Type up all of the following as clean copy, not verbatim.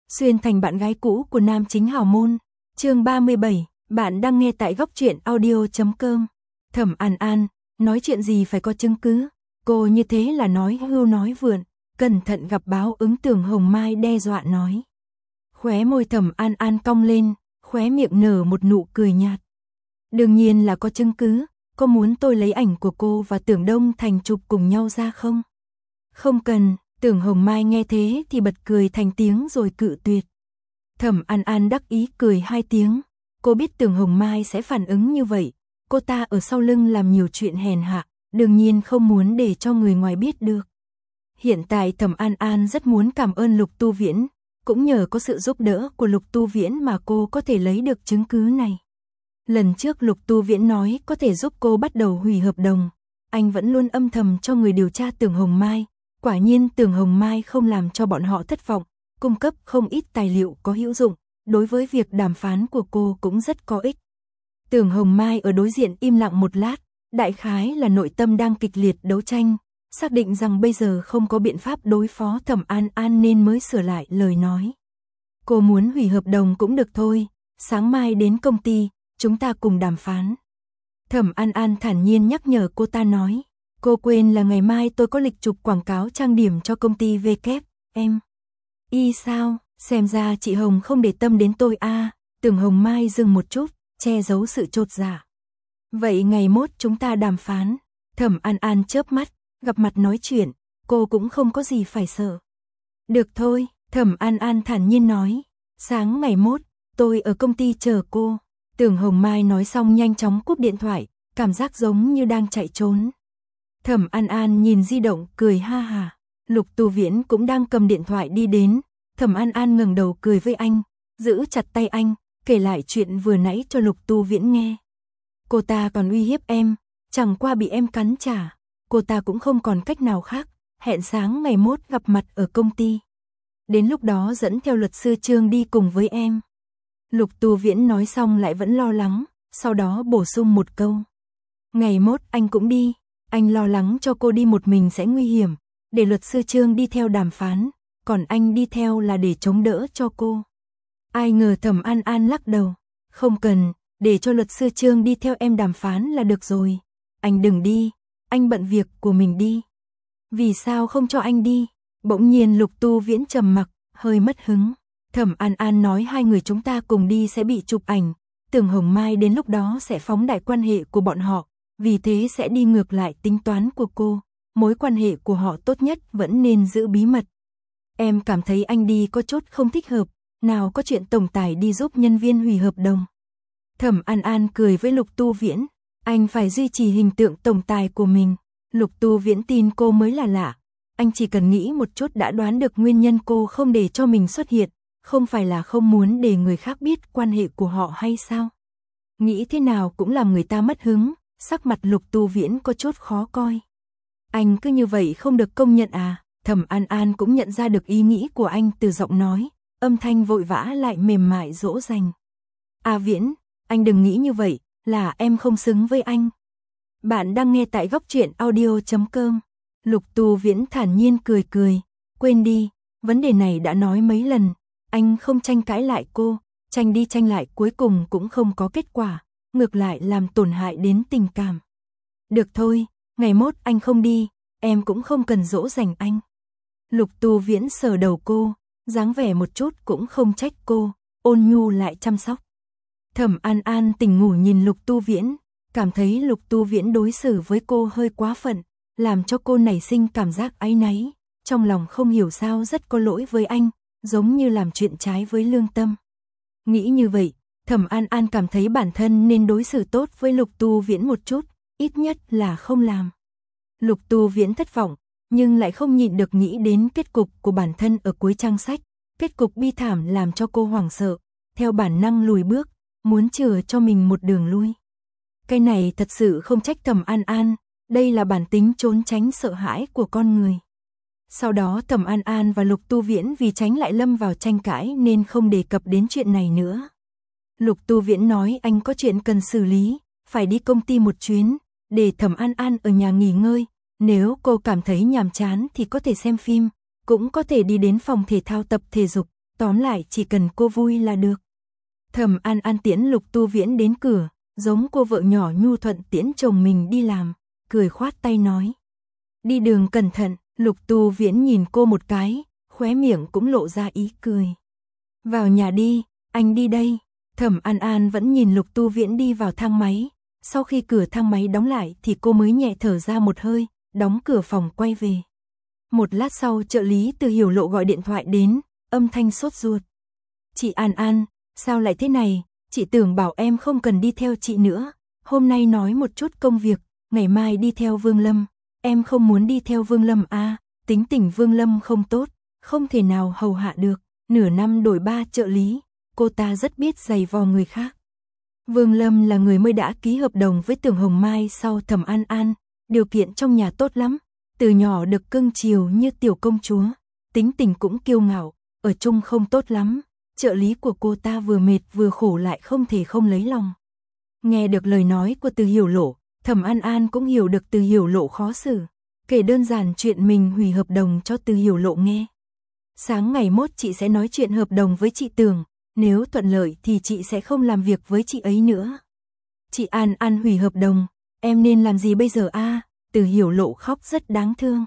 xuyên thành bạn gái cũ của nam chính hào môn. Chương 37, bạn đang nghe tại góc truyện audio.com. Thẩm An An, nói chuyện gì phải có chứng cứ, cô như thế là nói hưu nói vượn, cẩn thận gặp báo ứng. Tưởng Hồng Mai đe dọa nói. Khóe môi Thẩm An An cong lên, khóe miệng nở một nụ cười nhạt. Đương nhiên là có chứng cứ, có muốn tôi lấy ảnh của cô và Tưởng Đông Thành chụp cùng nhau ra không? Không cần. Tưởng Hồng Mai nghe thế thì bật cười thành tiếng rồi cự tuyệt. Thẩm An An đắc ý cười hai tiếng, cô biết Tưởng Hồng Mai sẽ phản ứng như vậy, cô ta ở sau lưng làm nhiều chuyện hèn hạ, đương nhiên không muốn để cho người ngoài biết được. Hiện tại Thẩm An An rất muốn cảm ơn Lục Tu Viễn, cũng nhờ có sự giúp đỡ của Lục Tu Viễn mà cô có thể lấy được chứng cứ này. Lần trước Lục Tu Viễn nói có thể giúp cô bắt đầu hủy hợp đồng, anh vẫn luôn âm thầm cho người điều tra Tưởng Hồng Mai. Quả nhiên Tưởng Hồng Mai không làm cho bọn họ thất vọng, cung cấp không ít tài liệu có hữu dụng, đối với việc đàm phán của cô cũng rất có ích. Tưởng Hồng Mai ở đối diện im lặng một lát, đại khái là nội tâm đang kịch liệt đấu tranh, xác định rằng bây giờ không có biện pháp đối phó Thẩm An An nên mới sửa lại lời nói. Cô muốn hủy hợp đồng cũng được thôi, sáng mai đến công ty, chúng ta cùng đàm phán. Thẩm An An thản nhiên nhắc nhở cô ta nói. Cô quên là ngày mai tôi có lịch chụp quảng cáo trang điểm cho công ty em. Y sao, xem ra chị Hồng không để tâm đến tôi à, Tưởng Hồng Mai dừng một chút, che giấu sự chột dạ. Vậy ngày mốt chúng ta đàm phán. Thẩm An An chớp mắt, gặp mặt nói chuyện, cô cũng không có gì phải sợ. Được thôi, Thẩm An An thản nhiên nói, sáng ngày mốt, tôi ở công ty chờ cô. Tưởng Hồng Mai nói xong nhanh chóng cúp điện thoại, cảm giác giống như đang chạy trốn. Thẩm An An nhìn di động cười ha hà, Lục Tu Viễn cũng đang cầm điện thoại đi đến, Thẩm An An ngẩng đầu cười với anh, giữ chặt tay anh, kể lại chuyện vừa nãy cho Lục Tu Viễn nghe. Cô ta còn uy hiếp em, chẳng qua bị em cắn trả, cô ta cũng không còn cách nào khác, hẹn sáng ngày mốt gặp mặt ở công ty. Đến lúc đó dẫn theo luật sư Trương đi cùng với em. Lục Tu Viễn nói xong lại vẫn lo lắng, sau đó bổ sung một câu. Ngày mốt anh cũng đi. Anh lo lắng cho cô đi một mình sẽ nguy hiểm, để luật sư Trương đi theo đàm phán, còn anh đi theo là để chống đỡ cho cô. Ai ngờ Thẩm An An lắc đầu, không cần, để cho luật sư Trương đi theo em đàm phán là được rồi. Anh đừng đi, anh bận việc của mình đi. Vì sao không cho anh đi? Bỗng nhiên Lục Tu Viễn trầm mặc, hơi mất hứng. Thẩm An An nói hai người chúng ta cùng đi sẽ bị chụp ảnh, Tưởng Hồng Mai đến lúc đó sẽ phóng đại quan hệ của bọn họ. Vì thế sẽ đi ngược lại tính toán của cô, mối quan hệ của họ tốt nhất vẫn nên giữ bí mật. Em cảm thấy anh đi có chút không thích hợp, nào có chuyện tổng tài đi giúp nhân viên hủy hợp đồng. Thẩm An An cười với Lục Tu Viễn, anh phải duy trì hình tượng tổng tài của mình. Lục Tu Viễn tin cô mới là lạ, anh chỉ cần nghĩ một chút đã đoán được nguyên nhân cô không để cho mình xuất hiện, không phải là không muốn để người khác biết quan hệ của họ hay sao? Nghĩ thế nào cũng làm người ta mất hứng. Sắc mặt Lục Tu Viễn có chút khó coi. Anh cứ như vậy không được công nhận à? Thẩm An An cũng nhận ra được ý nghĩ của anh từ giọng nói, âm thanh vội vã lại mềm mại dỗ dành. À Viễn, anh đừng nghĩ như vậy, là em không xứng với anh. Bạn đang nghe tại góc truyện audio.com. Lục Tu Viễn thản nhiên cười cười, quên đi, vấn đề này đã nói mấy lần, anh không tranh cãi lại cô, tranh đi tranh lại cuối cùng cũng không có kết quả. Ngược lại làm tổn hại đến tình cảm. Được thôi, ngày mốt anh không đi, em cũng không cần dỗ dành anh. Lục Tu Viễn sờ đầu cô, dáng vẻ một chút cũng không trách cô, ôn nhu lại chăm sóc. Thẩm An An tỉnh ngủ nhìn Lục Tu Viễn, cảm thấy Lục Tu Viễn đối xử với cô hơi quá phận, làm cho cô nảy sinh cảm giác áy náy, trong lòng không hiểu sao rất có lỗi với anh, giống như làm chuyện trái với lương tâm. Nghĩ như vậy, Thẩm An An cảm thấy bản thân nên đối xử tốt với Lục Tu Viễn một chút, ít nhất là không làm. Lục Tu Viễn thất vọng, nhưng lại không nhịn được nghĩ đến kết cục của bản thân ở cuối trang sách, kết cục bi thảm làm cho cô hoảng sợ, theo bản năng lùi bước, muốn chừa cho mình một đường lui. Cái này thật sự không trách Thẩm An An, đây là bản tính trốn tránh sợ hãi của con người. Sau đó Thẩm An An và Lục Tu Viễn vì tránh lại lâm vào tranh cãi nên không đề cập đến chuyện này nữa. Lục Tu Viễn nói anh có chuyện cần xử lý, phải đi công ty một chuyến, để Thẩm An An ở nhà nghỉ ngơi, nếu cô cảm thấy nhàm chán thì có thể xem phim, cũng có thể đi đến phòng thể thao tập thể dục, tóm lại chỉ cần cô vui là được. Thẩm An An tiễn Lục Tu Viễn đến cửa, giống cô vợ nhỏ nhu thuận tiễn chồng mình đi làm, cười khoát tay nói. Đi đường cẩn thận. Lục Tu Viễn nhìn cô một cái, khóe miệng cũng lộ ra ý cười. Vào nhà đi, anh đi đây. Thẩm An An vẫn nhìn Lục Tu Viễn đi vào thang máy. Sau khi cửa thang máy đóng lại thì cô mới nhẹ thở ra một hơi, đóng cửa phòng quay về. Một lát sau trợ lý Từ Hiểu Lộ gọi điện thoại đến, âm thanh sốt ruột. Chị An An, sao lại thế này? Chị tưởng bảo em không cần đi theo chị nữa. Hôm nay nói một chút công việc, ngày mai đi theo Vương Lâm. Em không muốn đi theo Vương Lâm à, tính tình Vương Lâm không tốt, không thể nào hầu hạ được. Nửa năm đổi 3 trợ lý, cô ta rất biết giày vò người khác. Vương Lâm là người mới đã ký hợp đồng với Tưởng Hồng Mai sau Thẩm An An, điều kiện trong nhà tốt lắm, từ nhỏ được cưng chiều như tiểu công chúa, tính tình cũng kiêu ngạo, ở chung không tốt lắm, trợ lý của cô ta vừa mệt vừa khổ lại không thể không lấy lòng. Nghe được lời nói của Từ Hiểu Lộ, Thẩm An An cũng hiểu được Từ Hiểu Lộ khó xử, kể đơn giản chuyện mình hủy hợp đồng cho Từ Hiểu Lộ nghe. Sáng ngày mốt chị sẽ nói chuyện hợp đồng với chị Tường, nếu thuận lợi thì chị sẽ không làm việc với chị ấy nữa. Chị An An hủy hợp đồng, em nên làm gì bây giờ a? Từ Hiểu Lộ khóc rất đáng thương.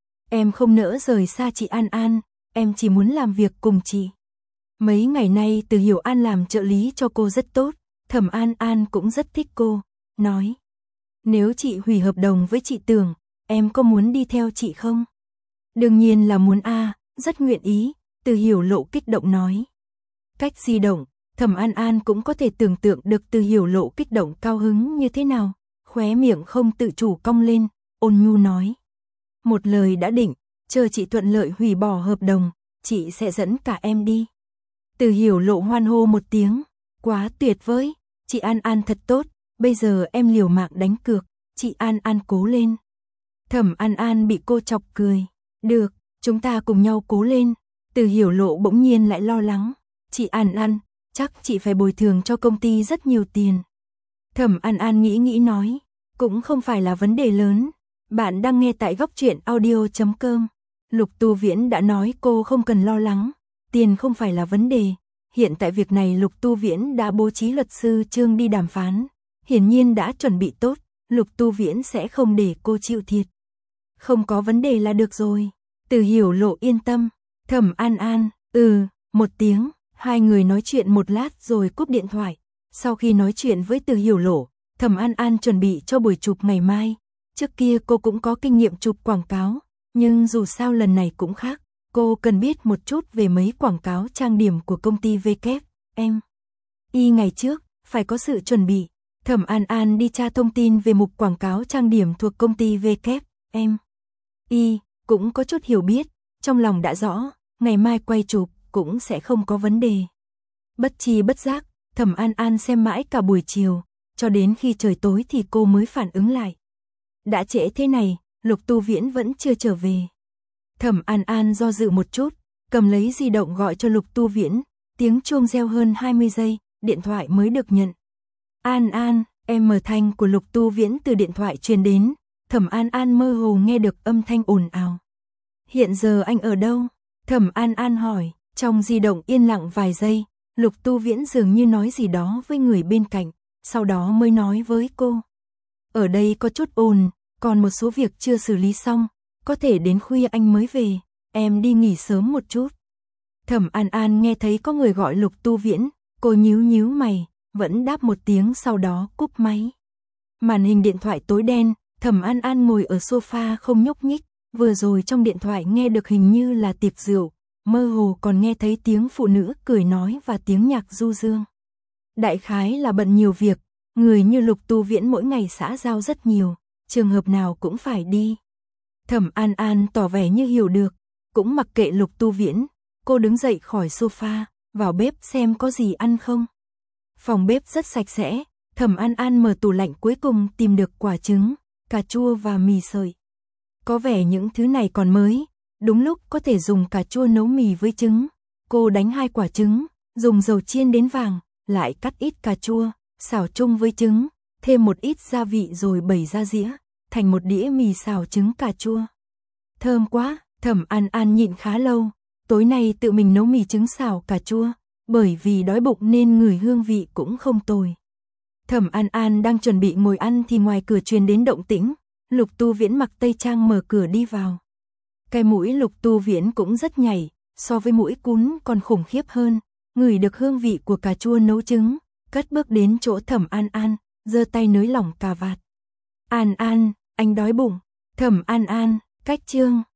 Em không nỡ rời xa chị An An, em chỉ muốn làm việc cùng chị. Mấy ngày nay Từ Hiểu An làm trợ lý cho cô rất tốt, Thẩm An An cũng rất thích cô, nói. Nếu chị hủy hợp đồng với chị Tường, em có muốn đi theo chị không? Đương nhiên là muốn a, rất nguyện ý, Từ Hiểu Lộ kích động nói. Cách di động, Thẩm An An cũng có thể tưởng tượng được Từ Hiểu Lộ kích động cao hứng như thế nào, khóe miệng không tự chủ cong lên, ôn nhu nói. Một lời đã định, chờ chị thuận lợi hủy bỏ hợp đồng, chị sẽ dẫn cả em đi. Từ Hiểu Lộ hoan hô một tiếng, quá tuyệt vời, chị An An thật tốt, bây giờ em liều mạng đánh cược, chị An An cố lên. Thẩm An An bị cô chọc cười, được, chúng ta cùng nhau cố lên. Từ Hiểu Lộ bỗng nhiên lại lo lắng, chị An An, chắc chị phải bồi thường cho công ty rất nhiều tiền. Thẩm An An nghĩ nói, cũng không phải là vấn đề lớn. Bạn đang nghe tại goctruyện.audio.com. Lục Tu Viễn đã nói cô không cần lo lắng, tiền không phải là vấn đề. Hiện tại việc này Lục Tu Viễn đã bố trí luật sư Trương đi đàm phán, hiển nhiên đã chuẩn bị tốt, Lục Tu Viễn sẽ không để cô chịu thiệt. Không có vấn đề là được rồi. Từ Hiểu Lộ yên tâm. Thẩm An An, một tiếng, hai người nói chuyện một lát rồi cúp điện thoại. Sau khi nói chuyện với Từ Hiểu Lộ, Thẩm An An chuẩn bị cho buổi chụp ngày mai. Trước kia cô cũng có kinh nghiệm chụp quảng cáo, nhưng dù sao lần này cũng khác. Cô cần biết một chút về mấy quảng cáo trang điểm của công ty WM. Ngày trước, phải có sự chuẩn bị. Thẩm An An đi tra thông tin về mục quảng cáo trang điểm thuộc công ty WM. Cũng có chút hiểu biết, trong lòng đã rõ, ngày mai quay chụp cũng sẽ không có vấn đề. Bất tri bất giác, Thẩm An An xem mãi cả buổi chiều, cho đến khi trời tối thì cô mới phản ứng lại. Đã trễ thế này, Lục Tu Viễn vẫn chưa trở về. Thẩm An An do dự một chút, cầm lấy di động gọi cho Lục Tu Viễn, tiếng chuông reo hơn 20 giây, điện thoại mới được nhận. An An, thanh của Lục Tu Viễn từ điện thoại truyền đến, Thẩm An An mơ hồ nghe được âm thanh ồn ào. Hiện giờ anh ở đâu? Thẩm An An hỏi, trong di động yên lặng vài giây, Lục Tu Viễn dường như nói gì đó với người bên cạnh, sau đó mới nói với cô. Ở đây có chút ồn, còn một số việc chưa xử lý xong, có thể đến khuya anh mới về, em đi nghỉ sớm một chút. Thẩm An An nghe thấy có người gọi Lục Tu Viễn, cô nhíu mày, vẫn đáp một tiếng sau đó cúp máy. Màn hình điện thoại tối đen, Thẩm An An ngồi ở sofa không nhúc nhích, vừa rồi trong điện thoại nghe được hình như là tiệc rượu, mơ hồ còn nghe thấy tiếng phụ nữ cười nói và tiếng nhạc du dương. Đại khái là bận nhiều việc, người như Lục Tu Viễn mỗi ngày xã giao rất nhiều, trường hợp nào cũng phải đi. Thẩm An An tỏ vẻ như hiểu được, cũng mặc kệ Lục Tu Viễn, cô đứng dậy khỏi sofa, vào bếp xem có gì ăn không. Phòng bếp rất sạch sẽ, Thẩm An An mở tủ lạnh cuối cùng tìm được quả trứng, cà chua và mì sợi. Có vẻ những thứ này còn mới, đúng lúc có thể dùng cà chua nấu mì với trứng. Cô đánh 2 quả trứng, dùng dầu chiên đến vàng, lại cắt ít cà chua, xào chung với trứng, thêm một ít gia vị rồi bày ra dĩa, thành một đĩa mì xào trứng cà chua. Thơm quá, Thẩm An An nhịn khá lâu, tối nay tự mình nấu mì trứng xào cà chua, bởi vì đói bụng nên ngửi hương vị cũng không tồi. Thẩm An An đang chuẩn bị ngồi ăn thì ngoài cửa truyền đến động tĩnh, Lục Tu Viễn mặc tây trang mở cửa đi vào. Cái mũi Lục Tu Viễn cũng rất nhảy, so với mũi cún còn khủng khiếp hơn, ngửi được hương vị của cà chua nấu trứng, cất bước đến chỗ Thẩm An An, giơ tay nới lỏng cà vạt. An An, anh đói bụng. Thẩm An An, cách chương.